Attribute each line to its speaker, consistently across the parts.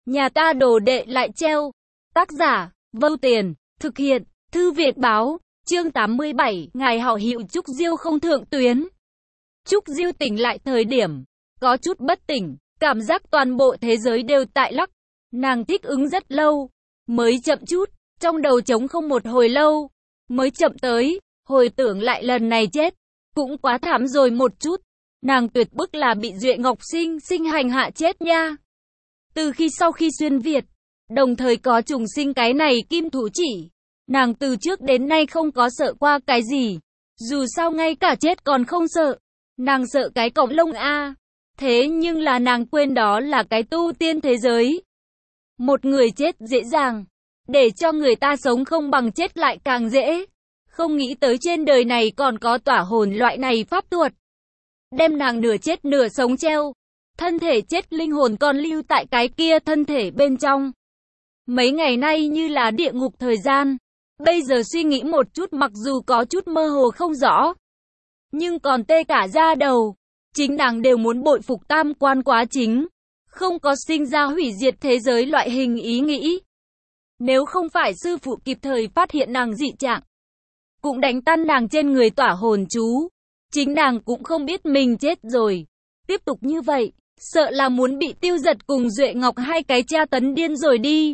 Speaker 1: Nhà ta đồ đệ lại treo. Tác giả, Vâu Tiền, thực hiện, Thư viện báo, chương 87, ngài hảo hiệu Trúc Diêu không thượng tuyến. Trúc Diêu tỉnh lại thời điểm, có chút bất tỉnh, cảm giác toàn bộ thế giới đều tại lắc. Nàng thích ứng rất lâu, mới chậm chút, trong đầu trống không một hồi lâu, mới chậm tới, hồi tưởng lại lần này chết, cũng quá thảm rồi một chút. Nàng tuyệt bức là bị Duệ Ngọc sinh hành hạ chết nha. Từ sau khi xuyên Việt, đồng thời có trùng sinh cái này kim thủ chỉ, nàng từ trước đến nay không có sợ qua cái gì. Dù sao ngay cả chết còn không sợ, nàng sợ cái cọng lông a. Thế nhưng là nàng quên đó là cái tu tiên thế giới. Một người chết dễ dàng, để cho người ta sống không bằng chết lại càng dễ. Không nghĩ tới trên đời này còn có tỏa hồn loại này pháp thuật. Đem nàng nửa chết nửa sống treo. Thân thể chết linh hồn còn lưu tại cái kia thân thể bên trong. Mấy ngày nay như là địa ngục thời gian. Bây giờ suy nghĩ một chút mặc dù có chút mơ hồ không rõ, nhưng còn tê cả da đầu. Chính nàng đều muốn bội phục tam quan quá chính. Không có sinh ra hủy diệt thế giới loại hình ý nghĩ. Nếu không phải sư phụ kịp thời phát hiện nàng dị trạng, cũng đánh tan nàng trên người tỏa hồn chú, chính nàng cũng không biết mình chết rồi. Tiếp tục như vậy, sợ là muốn bị Tiêu Giật cùng Duệ Ngọc hai cái tra tấn điên rồi đi.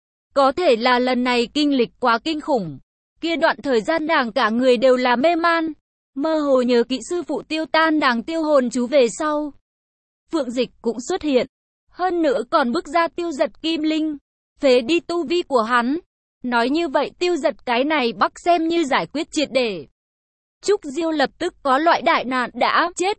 Speaker 1: Có thể là lần này kinh lịch quá kinh khủng. Kia đoạn thời gian nàng cả người đều là mê man, mơ hồ nhớ kỹ sư phụ tiêu tan nàng tiêu hồn chú về sau. Phượng Dịch cũng xuất hiện, hơn nữa còn bước ra Tiêu Giật kim linh, phế đi tu vi của hắn. Nói như vậy Tiêu Giật cái này bắc xem như giải quyết triệt để. Trúc Diêu lập tức có loại đại nạn đã chết,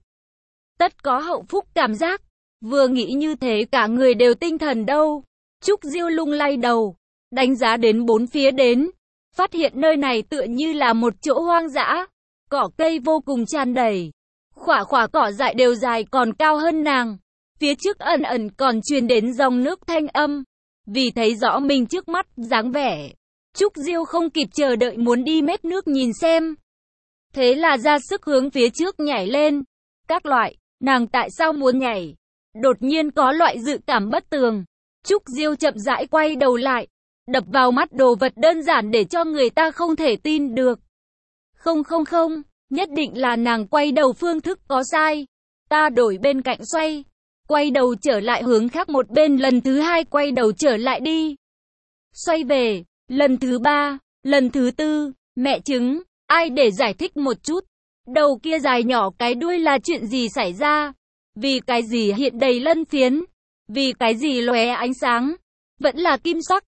Speaker 1: tất có hậu phúc cảm giác. Vừa nghĩ như thế cả người đều tinh thần đâu. Trúc Diêu lung lay đầu, đánh giá đến bốn phía đến, phát hiện nơi này tựa như là một chỗ hoang dã, cỏ cây vô cùng tràn đầy, khỏa cỏ dại đều dài còn cao hơn nàng. Phía trước ẩn ẩn còn truyền đến dòng nước thanh âm, vì thấy rõ mình trước mắt dáng vẻ, Trúc Diêu không kịp chờ đợi muốn đi mép nước nhìn xem. Thế là ra sức hướng phía trước nhảy lên. Các loại, nàng tại sao muốn nhảy? Đột nhiên có loại dự cảm bất tường. Trúc Diêu chậm rãi quay đầu lại, đập vào mắt đồ vật đơn giản để cho người ta không thể tin được. Không, nhất định là nàng quay đầu phương thức có sai. Ta đổi bên cạnh xoay, quay đầu trở lại hướng khác một bên, lần thứ hai quay đầu trở lại đi. Xoay về, lần thứ ba, lần thứ tư, mẹ chứng, ai để giải thích một chút. Đầu kia dài nhỏ cái đuôi là chuyện gì xảy ra? Vì cái gì hiện đầy lân phiến? Vì cái gì lóe ánh sáng? Vẫn là kim sắc.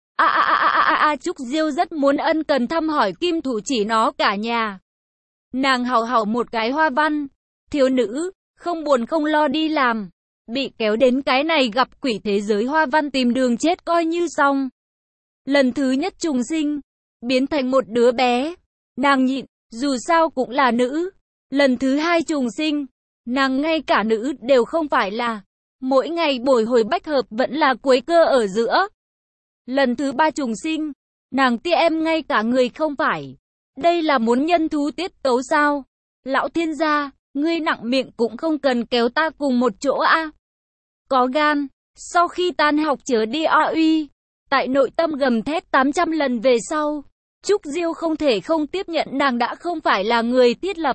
Speaker 1: Trúc Diêu rất muốn ân cần thăm hỏi kim thủ chỉ nó cả nhà. Nàng hảo một cái hoa văn, thiếu nữ, không buồn không lo đi làm, bị kéo đến cái này gặp quỷ thế giới hoa văn tìm đường chết coi như xong. Lần thứ nhất trùng sinh, biến thành một đứa bé, nàng nhịn, dù sao cũng là nữ. Lần thứ hai trùng sinh, nàng ngay cả nữ đều không phải là, mỗi ngày bồi hồi bách hợp vẫn là cuối cơ ở giữa. Lần thứ ba trùng sinh, nàng tia em ngay cả người không phải. Đây là muốn nhân thú tiết tấu sao? Lão thiên gia, ngươi nặng miệng cũng không cần kéo ta cùng một chỗ a. Có gan, sau khi tan học chớ đi uy. Tại nội tâm gầm thét 800 lần về sau, Trúc Diêu không thể không tiếp nhận nàng đã không phải là người thiết lập.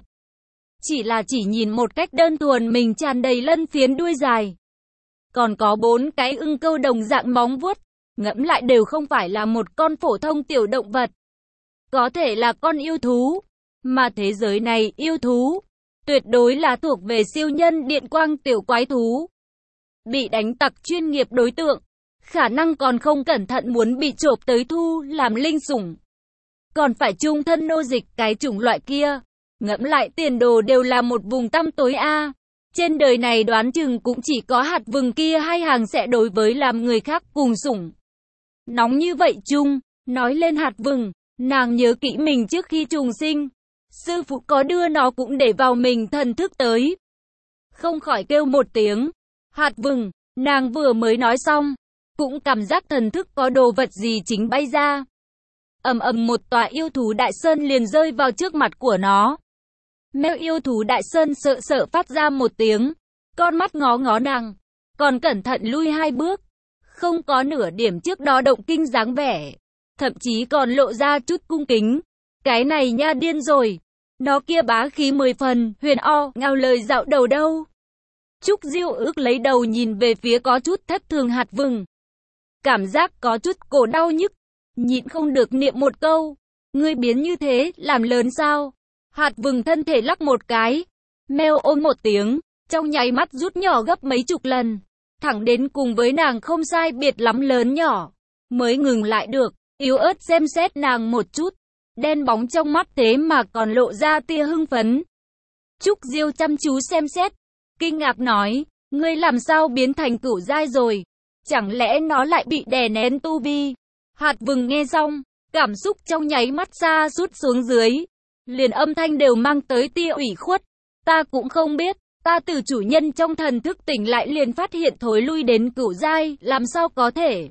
Speaker 1: Chỉ nhìn một cách đơn thuần mình tràn đầy lân phiến đuôi dài. Còn có 4 cái ưng câu đồng dạng móng vuốt, ngẫm lại đều không phải là một con phổ thông tiểu động vật. Có thể là con yêu thú, mà thế giới này yêu thú, tuyệt đối là thuộc về siêu nhân điện quang tiểu quái thú. Bị đánh tặc chuyên nghiệp đối tượng, khả năng còn không cẩn thận muốn bị chộp tới thu làm linh sủng. Còn phải chung thân nô dịch cái chủng loại kia. Ngẫm lại tiền đồ đều là một vùng tăm tối a. Trên đời này đoán chừng cũng chỉ có hạt vừng kia hai hàng sẽ đối với làm người khác cùng sủng. Nóng như vậy chung, nói lên hạt vừng, nàng nhớ kỹ mình trước khi trùng sinh. Sư phụ có đưa nó cũng để vào mình thần thức tới. Không khỏi kêu một tiếng. Hạt vừng, nàng vừa mới nói xong, cũng cảm giác thần thức có đồ vật gì chính bay ra. Một tòa yêu thú đại sơn liền rơi vào trước mặt của nó. Mèo yêu thú đại sơn sợ phát ra một tiếng, con mắt ngó nàng, còn cẩn thận lui 2 bước. không có nửa điểm trước đó động kinh dáng vẻ, thậm chí còn lộ ra chút cung kính. Cái này nha điên rồi, nó kia bá khí 10 phần, huyền o, ngao lời dạo đầu đâu. Trúc Diêu ước lấy đầu nhìn về phía có chút thất thường Hạt Vừng. Cảm giác có chút cổ đau nhức, nhịn không được niệm một câu. Ngươi biến như thế, làm lớn sao? Hạt Vừng thân thể lắc một cái, meo ôm một tiếng, trong nháy mắt rút nhỏ gấp mấy chục lần, thẳng đến cùng với nàng không sai biệt lắm lớn nhỏ, mới ngừng lại được, yếu ớt xem xét nàng một chút, đen bóng trong mắt thế mà còn lộ ra tia hưng phấn. Trúc Diêu chăm chú xem xét, kinh ngạc nói, ngươi làm sao biến thành cửu giai rồi? Chẳng lẽ nó lại bị đè nén tu vi? Hạt Vừng nghe xong, cảm xúc trong nháy mắt sa sút xuống dưới, liền âm thanh đều mang tới tia ủy khuất. Ta cũng không biết, ta từ chủ nhân trong thần thức tỉnh lại liền phát hiện thối lui đến cửu giai, làm sao có thể?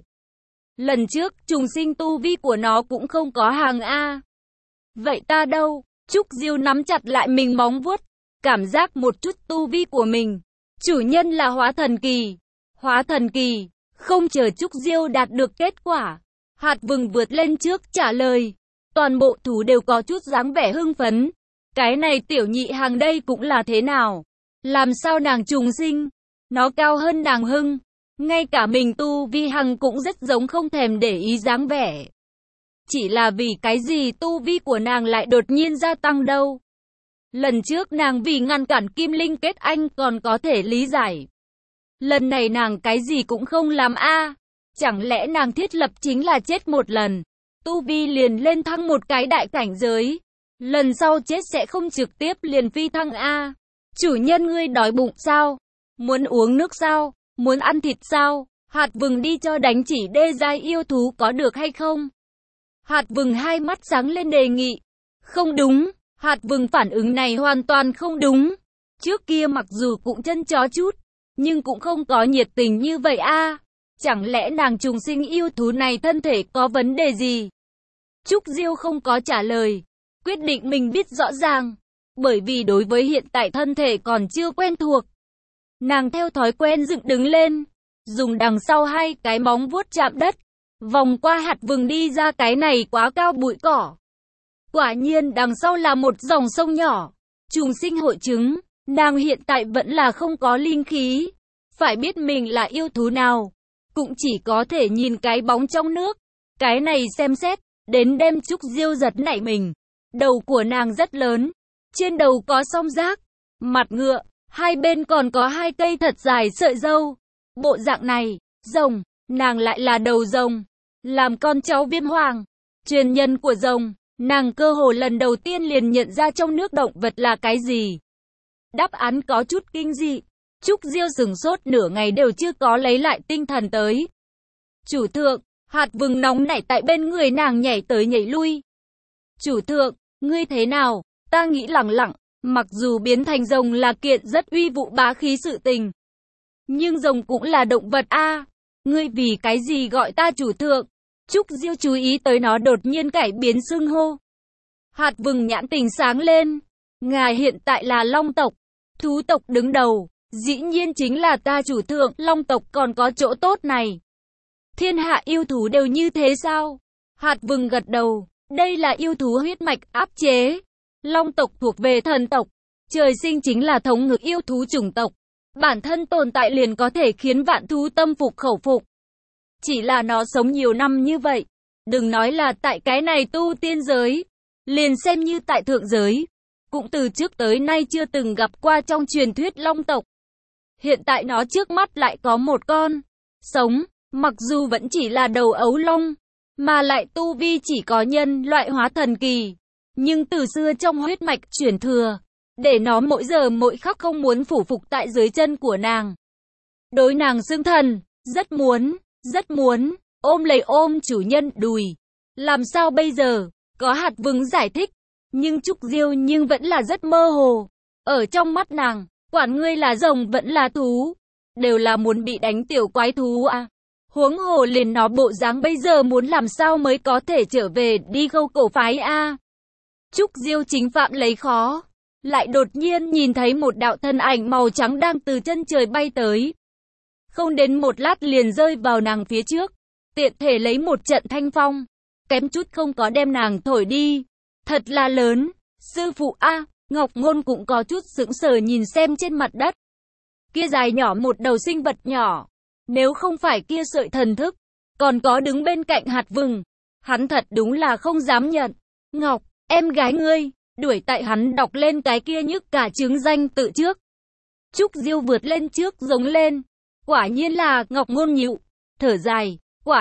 Speaker 1: Lần trước, trùng sinh tu vi của nó cũng không có hàng A. Vậy ta đâu? Trúc Diêu nắm chặt lại mình móng vuốt, cảm giác một chút tu vi của mình. Chủ nhân là hóa thần kỳ. Hóa thần kỳ, không chờ Trúc Diêu đạt được kết quả. Hạt Vừng vượt lên trước trả lời. Toàn bộ thú đều có chút dáng vẻ hưng phấn. Cái này tiểu nhị hàng đây cũng là thế nào? Làm sao nàng trùng sinh? Nó cao hơn nàng hưng. Ngay cả mình tu vi hằng cũng rất giống không thèm để ý dáng vẻ. Chỉ là vì cái gì tu vi của nàng lại đột nhiên gia tăng đâu? Lần trước nàng vì ngăn cản Kim Linh kết anh còn có thể lý giải. Lần này nàng cái gì cũng không làm a. Chẳng lẽ nàng thiết lập chính là chết một lần, tu vi liền lên thăng một cái đại cảnh giới. Lần sau chết sẽ không trực tiếp liền phi thăng a. Chủ nhân ngươi đói bụng sao? Muốn uống nước sao? Muốn ăn thịt sao? Hạt Vừng đi cho đánh chỉ đê giai yêu thú có được hay không? Hạt Vừng hai mắt sáng lên đề nghị. Không đúng, Hạt Vừng phản ứng này hoàn toàn không đúng. Trước kia mặc dù cũng chân chó chút, nhưng cũng không có nhiệt tình như vậy a. Chẳng lẽ nàng trùng sinh yêu thú này thân thể có vấn đề gì? Trúc Diêu không có trả lời, quyết định mình biết rõ ràng. Bởi vì đối với hiện tại thân thể còn chưa quen thuộc, nàng theo thói quen dựng đứng lên, dùng đằng sau hai cái móng vuốt chạm đất, vòng qua Hạt Vừng đi ra cái này quá cao bụi cỏ. Quả nhiên đằng sau là một dòng sông nhỏ, trùng sinh hội chứng, nàng hiện tại vẫn là không có linh khí. Phải biết mình là yêu thú nào, cũng chỉ có thể nhìn cái bóng trong nước. Cái này xem xét, đến đem Trúc Diêu giật nảy mình. Đầu của nàng rất lớn, trên đầu có song giác, mặt ngựa, hai bên còn có hai cây thật dài sợi râu. Bộ dạng này, rồng, nàng lại là đầu rồng, làm con cháu Viêm Hoàng, truyền nhân của rồng, nàng cơ hồ lần đầu tiên liền nhận ra trong nước động vật là cái gì. Đáp án có chút kinh dị. Trúc Diêu sửng sốt nửa ngày đều chưa có lấy lại tinh thần tới. Chủ thượng, Hạt Vừng nóng nảy tại bên người nàng nhảy tới nhảy lui. Chủ thượng, ngươi thế nào? Ta nghĩ lẳng lặng, mặc dù biến thành rồng là kiện rất uy vũ bá khí sự tình, nhưng rồng cũng là động vật a. Ngươi vì cái gì gọi ta chủ thượng? Trúc Diêu chú ý tới nó đột nhiên cải biến xưng hô. Hạt Vừng nhãn tình sáng lên. Ngài hiện tại là Long tộc, thú tộc đứng đầu, dĩ nhiên chính là ta chủ thượng. Long tộc còn có chỗ tốt này. Thiên hạ yêu thú đều như thế sao? Hạt Vừng gật đầu. Đây là yêu thú huyết mạch áp chế. Long tộc thuộc về thần tộc, trời sinh chính là thống ngự yêu thú chủng tộc. Bản thân tồn tại liền có thể khiến vạn thú tâm phục khẩu phục. Chỉ là nó sống nhiều năm như vậy, đừng nói là tại cái này tu tiên giới, liền xem như tại thượng giới, cũng từ trước tới nay chưa từng gặp qua trong truyền thuyết long tộc. Hiện tại nó trước mắt lại có một con sống, mặc dù vẫn chỉ là đầu ấu long, mà lại tu vi chỉ có nhân loại hóa thần kỳ, nhưng từ xưa trong huyết mạch chuyển thừa, để nó mỗi giờ mỗi khắc không muốn phủ phục tại dưới chân của nàng. Đối nàng xưng thần, rất muốn, ôm chủ nhân đùi. Làm sao bây giờ? Có Hạt Vừng giải thích, nhưng Trúc Diêu nhưng vẫn là rất mơ hồ. Ở trong mắt nàng, quản ngươi là rồng vẫn là thú, đều là muốn bị đánh tiểu quái thú à. Huống hồ liền nó bộ dáng bây giờ muốn làm sao mới có thể trở về đi Khâu cổ phái a. Trúc Diêu chính phạm lấy khó, lại đột nhiên nhìn thấy một đạo thân ảnh màu trắng đang từ chân trời bay tới. không đến một lát liền rơi vào nàng phía trước, tiện thể lấy một trận thanh phong, kém chút không có đem nàng thổi đi. Thật là lớn, sư phụ a. Ngọc Ngôn cũng có chút sững sờ nhìn xem trên mặt đất. Kia dài nhỏ một đầu sinh vật nhỏ, nếu không phải kia sợi thần thức, còn có đứng bên cạnh hạt vừng, hắn thật đúng là không dám nhận. Ngọc, em gái ngươi, đuổi tại hắn đọc lên cái kia nhức cả trứng danh tự trước. Trúc Diêu vượt lên trước giống lên, quả nhiên là, Ngọc Ngôn nhịu, thở dài, quả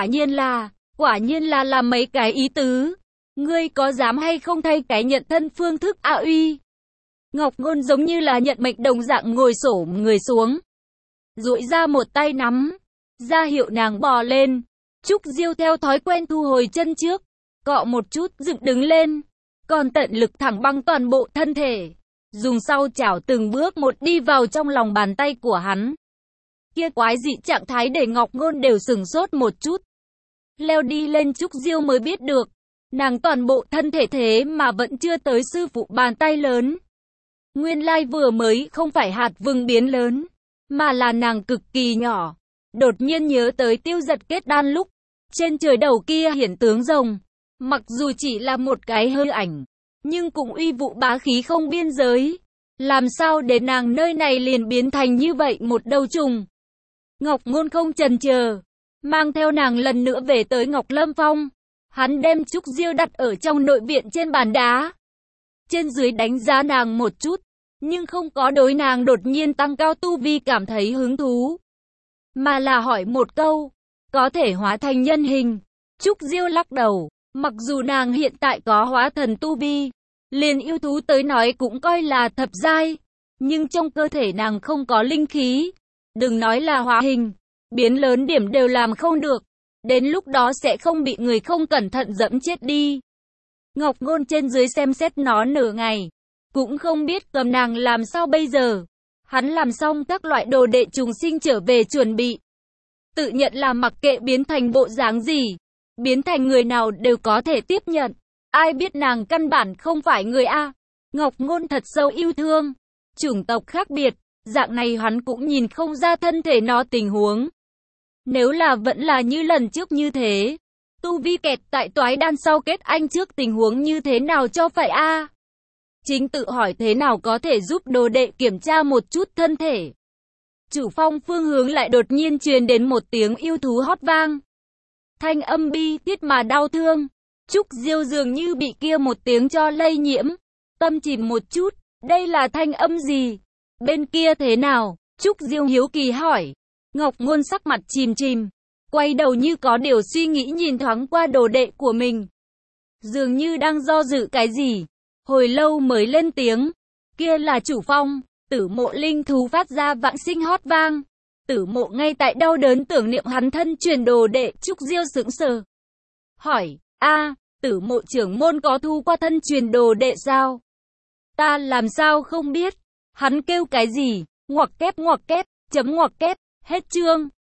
Speaker 1: nhiên là mấy cái ý tứ. Ngươi có dám hay không thay cái nhận thân phương thức a uy? Ngọc Ngôn giống như là nhận mệnh đồng dạng ngồi xổm người xuống, duỗi ra một tay nắm, ra hiệu nàng bò lên. Trúc Diêu theo thói quen thu hồi chân trước, cọ một chút dựng đứng lên, còn tận lực thẳng băng toàn bộ thân thể, dùng sau chảo từng bước một đi vào trong lòng bàn tay của hắn. Kia quái dị trạng thái để Ngọc Ngôn đều sửng sốt một chút. Leo đi lên Trúc Diêu mới biết được, nàng toàn bộ thân thể thế mà vẫn chưa tới sư phụ bàn tay lớn. Nguyên lai vừa mới không phải hạt vừng biến lớn, mà là nàng cực kỳ nhỏ. Đột nhiên nhớ tới Tiêu Giật kết đan lúc, trên trời đầu kia hiển tướng rồng, mặc dù chỉ là một cái hư ảnh, nhưng cũng uy vũ bá khí không biên giới. Làm sao để nàng nơi này liền biến thành như vậy một đầu trùng? Ngọc Ngôn không chần chờ, mang theo nàng lần nữa về tới Ngọc Lâm Phong. Hắn đem Trúc Diêu đặt ở trong nội viện trên bàn đá, trên dưới đánh giá nàng một chút, nhưng không có đối nàng đột nhiên tăng cao tu vi cảm thấy hứng thú, mà là hỏi một câu, có thể hóa thành nhân hình? Trúc Diêu lắc đầu, mặc dù nàng hiện tại có hóa thần tu vi, liền yêu thú tới nói cũng coi là thập giai, nhưng trong cơ thể nàng không có linh khí, đừng nói là hóa hình, biến lớn điểm đều làm không được, đến lúc đó sẽ không bị người không cẩn thận dẫm chết đi. Ngọc Ngôn trên dưới xem xét nó nửa ngày, cũng không biết cầm nàng làm sao bây giờ. Hắn làm xong các loại đồ đệ trùng sinh trở về chuẩn bị, tự nhận là mặc kệ biến thành bộ dáng gì, biến thành người nào đều có thể tiếp nhận. Ai biết nàng căn bản không phải người a. Ngọc Ngôn thật sâu yêu thương, chủng tộc khác biệt, dạng này hắn cũng nhìn không ra thân thể nó tình huống. Nếu là vẫn là như lần trước như thế, tu vi kẹt tại toái đan sau kết anh trước tình huống như thế nào cho phải a? Chính tự hỏi thế nào có thể giúp đồ đệ kiểm tra một chút thân thể. Chủ phong phương hướng lại đột nhiên truyền đến một tiếng yêu thú hót vang. Thanh âm bi thiết mà đau thương. Trúc Diêu dường như bị kia một tiếng cho lây nhiễm, tâm chìm một chút, đây là thanh âm gì? Bên kia thế nào? Trúc Diêu hiếu kỳ hỏi. Ngọc Ngôn sắc mặt chìm chìm, quay đầu như có điều suy nghĩ nhìn thoáng qua đồ đệ của mình, dường như đang do dự cái gì, hồi lâu mới lên tiếng, kia là chủ phong. Tử Mộ linh thú phát ra vãng sinh hót vang. Tử Mộ ngay tại đau đớn tưởng niệm hắn thân truyền đồ đệ. Trúc Diêu sững sờ, hỏi, Tử Mộ trưởng môn có thu qua thân truyền đồ đệ sao? Ta làm sao không biết? Hắn kêu cái gì? Ngoặc kép, chấm ngoặc kép, hết chương.